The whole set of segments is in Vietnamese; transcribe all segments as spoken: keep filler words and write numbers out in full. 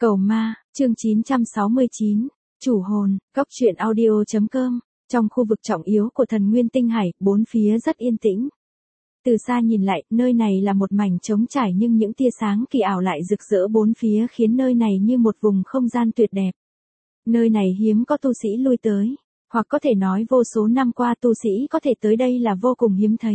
Cầu ma, chương chín trăm sáu mươi chín, chủ hồn, góc truyện audio.com, trong khu vực trọng yếu của thần nguyên tinh hải, bốn phía rất yên tĩnh. Từ xa nhìn lại, nơi này là một mảnh trống trải nhưng những tia sáng kỳ ảo lại rực rỡ bốn phía khiến nơi này như một vùng không gian tuyệt đẹp. Nơi này hiếm có tu sĩ lui tới, hoặc có thể nói vô số năm qua tu sĩ có thể tới đây là vô cùng hiếm thấy.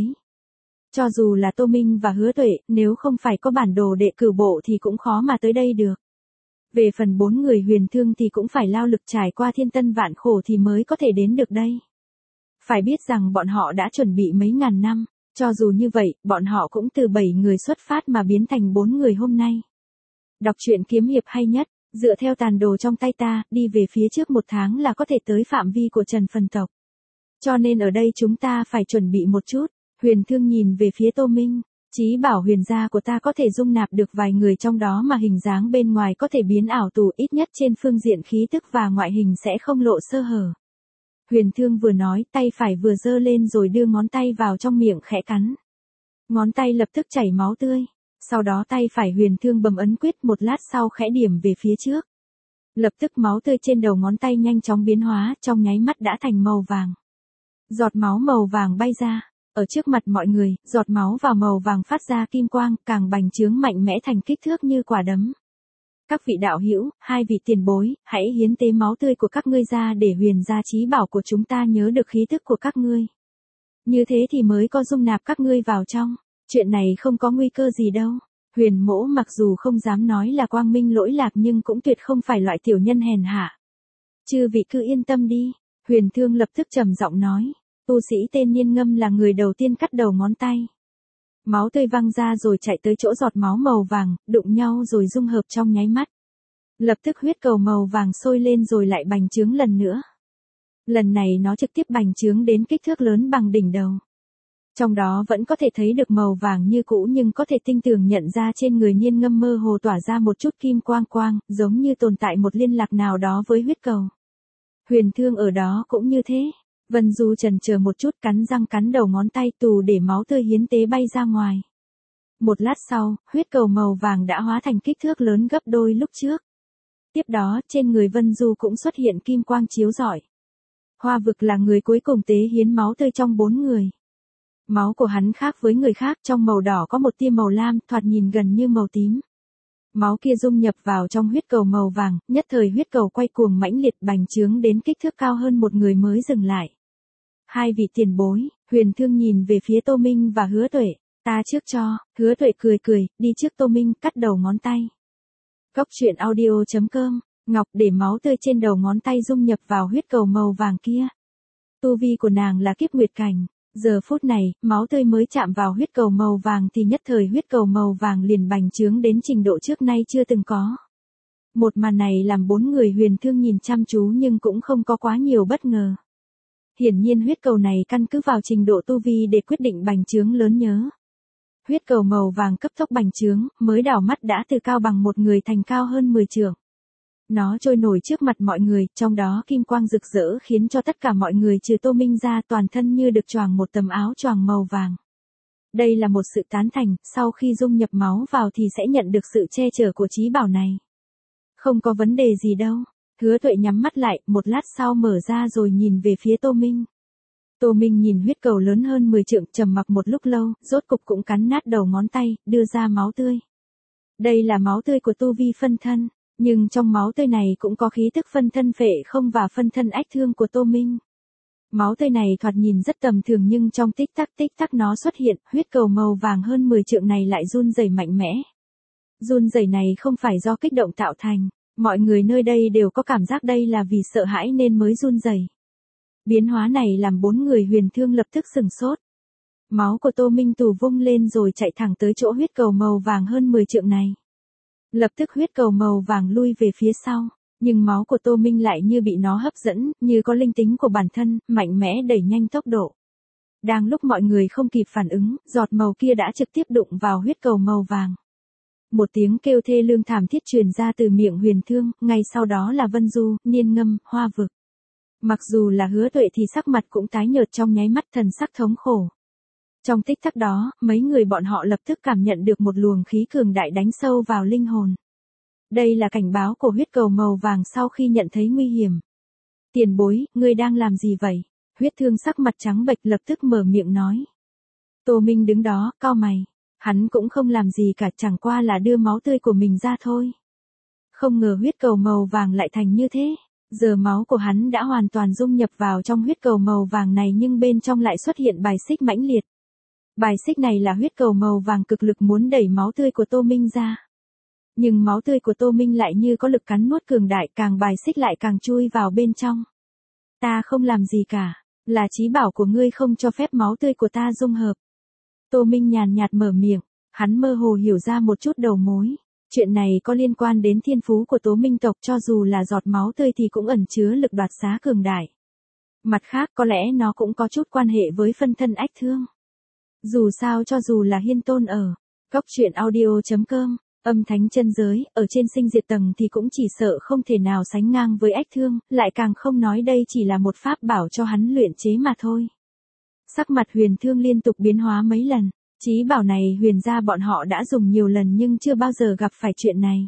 Cho dù là Tô Minh và Hứa Tuệ, nếu không phải có bản đồ đệ cửu bộ thì cũng khó mà tới đây được. Về phần bốn người Huyền Thương thì cũng phải lao lực trải qua thiên tân vạn khổ thì mới có thể đến được đây. Phải biết rằng bọn họ đã chuẩn bị mấy ngàn năm, cho dù như vậy, bọn họ cũng từ bảy người xuất phát mà biến thành bốn người hôm nay. Đọc truyện kiếm hiệp hay nhất, dựa theo tàn đồ trong tay ta, đi về phía trước một tháng là có thể tới phạm vi của Trần Phần tộc. Cho nên ở đây chúng ta phải chuẩn bị một chút. Huyền Thương nhìn về phía Tô Minh. Chí bảo huyền gia của ta có thể dung nạp được vài người trong đó mà hình dáng bên ngoài có thể biến ảo tù, ít nhất trên phương diện khí tức và ngoại hình sẽ không lộ sơ hở. Huyền Thương vừa nói, tay phải vừa giơ lên rồi đưa ngón tay vào trong miệng khẽ cắn. Ngón tay lập tức chảy máu tươi. Sau đó tay phải Huyền Thương bấm ấn quyết, một lát sau khẽ điểm về phía trước. Lập tức máu tươi trên đầu ngón tay nhanh chóng biến hóa, trong nháy mắt đã thành màu vàng. Giọt máu màu vàng bay ra. Ở trước mặt mọi người, giọt máu vào màu vàng phát ra kim quang, càng bành trướng mạnh mẽ thành kích thước như quả đấm. Các vị đạo hữu, hai vị tiền bối, hãy hiến tế máu tươi của các ngươi ra để huyền gia chí bảo của chúng ta nhớ được khí tức của các ngươi. Như thế thì mới có dung nạp các ngươi vào trong. Chuyện này không có nguy cơ gì đâu. Huyền Mỗ mặc dù không dám nói là quang minh lỗi lạc nhưng cũng tuyệt không phải loại tiểu nhân hèn hạ. Chư vị cứ yên tâm đi. Huyền Thương lập tức trầm giọng nói. Tu sĩ tên Nhiên Ngâm là người đầu tiên cắt đầu ngón tay. Máu tươi văng ra rồi chạy tới chỗ giọt máu màu vàng, đụng nhau rồi dung hợp trong nháy mắt. Lập tức huyết cầu màu vàng sôi lên rồi lại bành trướng lần nữa. Lần này nó trực tiếp bành trướng đến kích thước lớn bằng đỉnh đầu. Trong đó vẫn có thể thấy được màu vàng như cũ nhưng có thể tinh tường nhận ra trên người Nhiên Ngâm mơ hồ tỏa ra một chút kim quang quang, giống như tồn tại một liên lạc nào đó với huyết cầu. Huyền Thương ở đó cũng như thế. Vân Du chần chờ một chút, cắn răng cắn đầu ngón tay tù để máu tươi hiến tế bay ra ngoài. Một lát sau, huyết cầu màu vàng đã hóa thành kích thước lớn gấp đôi lúc trước. Tiếp đó, trên người Vân Du cũng xuất hiện kim quang chiếu rọi. Hoa Vực là người cuối cùng tế hiến máu tươi trong bốn người. Máu của hắn khác với người khác, trong màu đỏ có một tia màu lam, thoạt nhìn gần như màu tím. Máu kia dung nhập vào trong huyết cầu màu vàng, nhất thời huyết cầu quay cuồng mãnh liệt bành trướng đến kích thước cao hơn một người mới dừng lại. Hai vị tiền bối, Huyền Thương nhìn về phía Tô Minh và Hứa Tuệ. Ta trước cho. Hứa Tuệ cười cười, đi trước Tô Minh, cắt đầu ngón tay. Góc truyện audio.com, Ngọc để máu tươi trên đầu ngón tay dung nhập vào huyết cầu màu vàng kia. Tu vi của nàng là kiếp nguyệt cảnh. Giờ phút này, máu tươi mới chạm vào huyết cầu màu vàng thì nhất thời huyết cầu màu vàng liền bành trướng đến trình độ trước nay chưa từng có. Một màn này làm bốn người Huyền Thương nhìn chăm chú nhưng cũng không có quá nhiều bất ngờ. Hiển nhiên huyết cầu này căn cứ vào trình độ tu vi để quyết định bành trướng lớn nhớ. Huyết cầu màu vàng cấp tốc bành trướng, mới đảo mắt đã từ cao bằng một người thành cao hơn mười trượng. Nó trôi nổi trước mặt mọi người, trong đó kim quang rực rỡ khiến cho tất cả mọi người trừ Tô Minh ra toàn thân như được choàng một tấm áo choàng màu vàng. Đây là một sự tán thành, sau khi dung nhập máu vào thì sẽ nhận được sự che chở của chí bảo này. Không có vấn đề gì đâu. Hứa Tuệ nhắm mắt lại, một lát sau mở ra rồi nhìn về phía Tô Minh. Tô Minh nhìn huyết cầu lớn hơn mười trượng, trầm mặc một lúc lâu, rốt cục cũng cắn nát đầu ngón tay, đưa ra máu tươi. Đây là máu tươi của tu vi phân thân, nhưng trong máu tươi này cũng có khí tức phân thân phệ không và phân thân ách thương của Tô Minh. Máu tươi này thoạt nhìn rất tầm thường nhưng trong tích tắc tích tắc nó xuất hiện, huyết cầu màu vàng hơn mười trượng này lại run rẩy mạnh mẽ. Run rẩy này không phải do kích động tạo thành. Mọi người nơi đây đều có cảm giác đây là vì sợ hãi nên mới run rẩy. Biến hóa này làm bốn người Huyền Thương lập tức sừng sốt. Máu của Tô Minh tù vung lên rồi chạy thẳng tới chỗ huyết cầu màu vàng hơn mười trượng này. Lập tức huyết cầu màu vàng lui về phía sau, nhưng máu của Tô Minh lại như bị nó hấp dẫn, như có linh tính của bản thân, mạnh mẽ đẩy nhanh tốc độ. Đang lúc mọi người không kịp phản ứng, giọt màu kia đã trực tiếp đụng vào huyết cầu màu vàng. Một tiếng kêu thê lương thảm thiết truyền ra từ miệng Huyền Thương, ngay sau đó là Vân Du, Nhiên Ngâm, Hoa Vực. Mặc dù là Hứa Tuệ thì sắc mặt cũng tái nhợt trong nháy mắt, thần sắc thống khổ. Trong tích tắc đó, mấy người bọn họ lập tức cảm nhận được một luồng khí cường đại đánh sâu vào linh hồn. Đây là cảnh báo của huyết cầu màu vàng sau khi nhận thấy nguy hiểm. Tiền bối, ngươi đang làm gì vậy? Huyết thương sắc mặt trắng bệch lập tức mở miệng nói. Tô Minh đứng đó, cau mày. Hắn cũng không làm gì cả, chẳng qua là đưa máu tươi của mình ra thôi. Không ngờ huyết cầu màu vàng lại thành như thế. Giờ máu của hắn đã hoàn toàn dung nhập vào trong huyết cầu màu vàng này, nhưng bên trong lại xuất hiện bài xích mãnh liệt. Bài xích này là huyết cầu màu vàng cực lực muốn đẩy máu tươi của Tô Minh ra. Nhưng máu tươi của Tô Minh lại như có lực cắn nuốt cường đại, càng bài xích lại càng chui vào bên trong. Ta không làm gì cả, là chí bảo của ngươi không cho phép máu tươi của ta dung hợp. Tô Minh nhàn nhạt mở miệng, hắn mơ hồ hiểu ra một chút đầu mối. Chuyện này có liên quan đến thiên phú của Tố Minh tộc, cho dù là giọt máu tươi thì cũng ẩn chứa lực đoạt xá cường đại. Mặt khác có lẽ nó cũng có chút quan hệ với phân thân ách thương. Dù sao cho dù là Hiên Tôn ở Cóc Truyện Audio chấm com, âm thánh chân giới, ở trên sinh diệt tầng thì cũng chỉ sợ không thể nào sánh ngang với ách thương, lại càng không nói đây chỉ là một pháp bảo cho hắn luyện chế mà thôi. Sắc mặt Huyền Thương liên tục biến hóa mấy lần. Chí bảo này Huyền gia bọn họ đã dùng nhiều lần nhưng chưa bao giờ gặp phải chuyện này.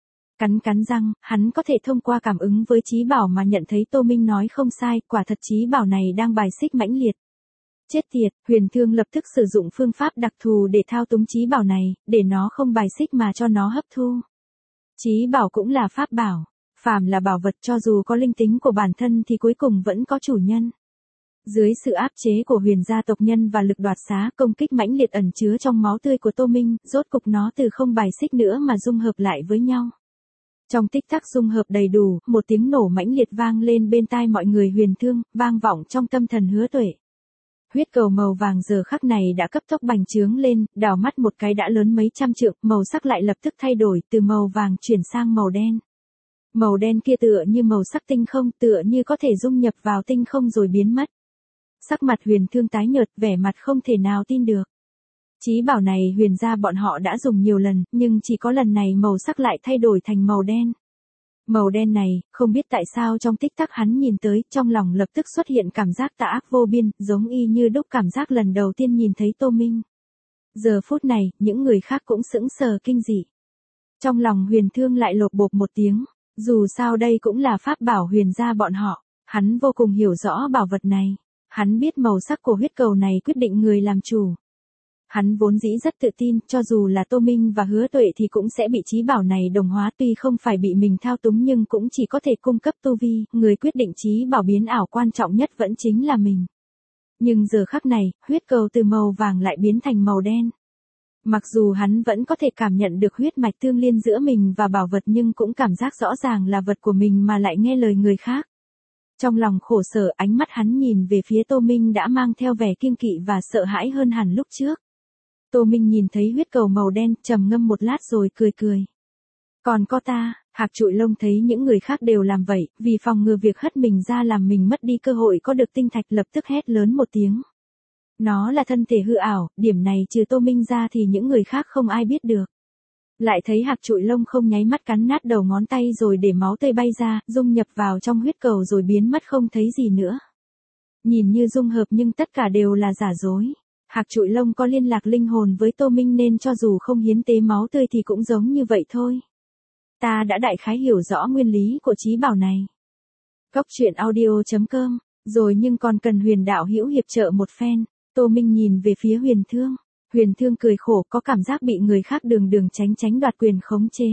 Cắn cắn răng, hắn có thể thông qua cảm ứng với chí bảo mà nhận thấy Tô Minh nói không sai, quả thật chí bảo này đang bài xích mãnh liệt. Chết tiệt, Huyền Thương lập tức sử dụng phương pháp đặc thù để thao túng chí bảo này, để nó không bài xích mà cho nó hấp thu. Chí bảo cũng là pháp bảo, phàm là bảo vật cho dù có linh tính của bản thân thì cuối cùng vẫn có chủ nhân. Dưới sự áp chế của Huyền gia tộc nhân và lực đoạt xá, công kích mãnh liệt ẩn chứa trong máu tươi của Tô Minh, rốt cục nó từ không bài xích nữa mà dung hợp lại với nhau. Trong tích tắc dung hợp đầy đủ, một tiếng nổ mãnh liệt vang lên bên tai mọi người. Huyền Thương, vang vọng trong tâm thần Hứa Tuệ. Huyết cầu màu vàng giờ khắc này đã cấp tốc bành trướng lên, đảo mắt một cái đã lớn mấy trăm trượng, màu sắc lại lập tức thay đổi, từ màu vàng chuyển sang màu đen. Màu đen kia tựa như màu sắc tinh không, tựa như có thể dung nhập vào tinh không rồi biến mất. Sắc mặt Huyền Thương tái nhợt, vẻ mặt không thể nào tin được. Chí bảo này Huyền gia bọn họ đã dùng nhiều lần, nhưng chỉ có lần này màu sắc lại thay đổi thành màu đen. Màu đen này, không biết tại sao trong tích tắc hắn nhìn tới, trong lòng lập tức xuất hiện cảm giác tà ác vô biên, giống y như đúc cảm giác lần đầu tiên nhìn thấy Tô Minh. Giờ phút này, những người khác cũng sững sờ kinh dị. Trong lòng Huyền Thương lại lột bột một tiếng, dù sao đây cũng là pháp bảo Huyền gia bọn họ, hắn vô cùng hiểu rõ bảo vật này. Hắn biết màu sắc của huyết cầu này quyết định người làm chủ. Hắn vốn dĩ rất tự tin, cho dù là Tô Minh và Hứa Tuệ thì cũng sẽ bị chí bảo này đồng hóa, tuy không phải bị mình thao túng nhưng cũng chỉ có thể cung cấp tu vi, người quyết định chí bảo biến ảo quan trọng nhất vẫn chính là mình. Nhưng giờ khắc này, huyết cầu từ màu vàng lại biến thành màu đen. Mặc dù hắn vẫn có thể cảm nhận được huyết mạch tương liên giữa mình và bảo vật nhưng cũng cảm giác rõ ràng là vật của mình mà lại nghe lời người khác. Trong lòng khổ sở, ánh mắt hắn nhìn về phía Tô Minh đã mang theo vẻ kiêng kỵ và sợ hãi hơn hẳn lúc trước. Tô Minh nhìn thấy huyết cầu màu đen, trầm ngâm một lát rồi cười cười. Còn có ta, Hạc Trụi Lông thấy những người khác đều làm vậy, vì phòng ngừa việc hất mình ra làm mình mất đi cơ hội có được tinh thạch, lập tức hét lớn một tiếng. Nó là thân thể hư ảo, điểm này trừ Tô Minh ra thì những người khác không ai biết được. Lại thấy Hạc Trụi Lông không nháy mắt cắn nát đầu ngón tay rồi để máu tươi bay ra, dung nhập vào trong huyết cầu rồi biến mất không thấy gì nữa. Nhìn như dung hợp nhưng tất cả đều là giả dối. Hạc Trụi Lông có liên lạc linh hồn với Tô Minh nên cho dù không hiến tế máu tươi thì cũng giống như vậy thôi. Ta đã đại khái hiểu rõ nguyên lý của chí bảo này. Cóc Truyện Audio chấm com, rồi nhưng còn cần Huyền đạo hữu hiệp trợ một phen. Tô Minh nhìn về phía Huyền Thương. Huyền Thương cười khổ, có cảm giác bị người khác đường đường tránh tránh đoạt quyền khống chế.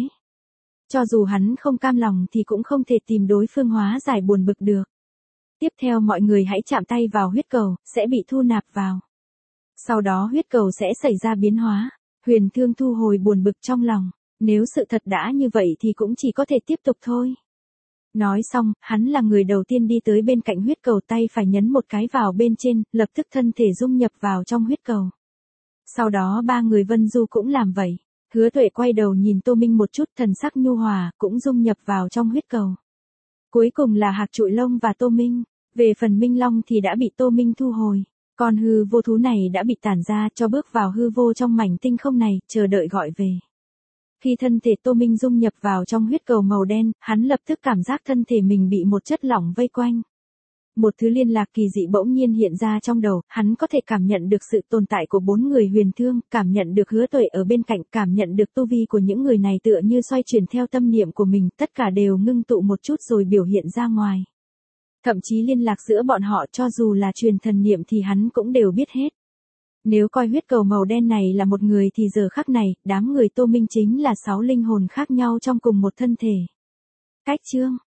Cho dù hắn không cam lòng thì cũng không thể tìm đối phương hóa giải buồn bực được. Tiếp theo mọi người hãy chạm tay vào huyết cầu, sẽ bị thu nạp vào. Sau đó huyết cầu sẽ xảy ra biến hóa. Huyền Thương thu hồi buồn bực trong lòng. Nếu sự thật đã như vậy thì cũng chỉ có thể tiếp tục thôi. Nói xong, hắn là người đầu tiên đi tới bên cạnh huyết cầu, tay phải nhấn một cái vào bên trên, lập tức thân thể dung nhập vào trong huyết cầu. Sau đó ba người Vân Du cũng làm vậy. Hứa Tuệ quay đầu nhìn Tô Minh một chút, thần sắc nhu hòa, cũng dung nhập vào trong huyết cầu. Cuối cùng là Hạc Trụi Lông và Tô Minh. Về phần Minh Long thì đã bị Tô Minh thu hồi. Còn hư vô thú này đã bị tản ra cho bước vào hư vô trong mảnh tinh không này, chờ đợi gọi về. Khi thân thể Tô Minh dung nhập vào trong huyết cầu màu đen, hắn lập tức cảm giác thân thể mình bị một chất lỏng vây quanh. Một thứ liên lạc kỳ dị bỗng nhiên hiện ra trong đầu, hắn có thể cảm nhận được sự tồn tại của bốn người huyền thương, cảm nhận được Hứa Tuệ ở bên cạnh, cảm nhận được tu vi của những người này tựa như xoay chuyển theo tâm niệm của mình, tất cả đều ngưng tụ một chút rồi biểu hiện ra ngoài. Thậm chí liên lạc giữa bọn họ cho dù là truyền thần niệm thì hắn cũng đều biết hết. Nếu coi huyết cầu màu đen này là một người thì giờ khắc này, đám người Tô Minh chính là sáu linh hồn khác nhau trong cùng một thân thể. Cách chương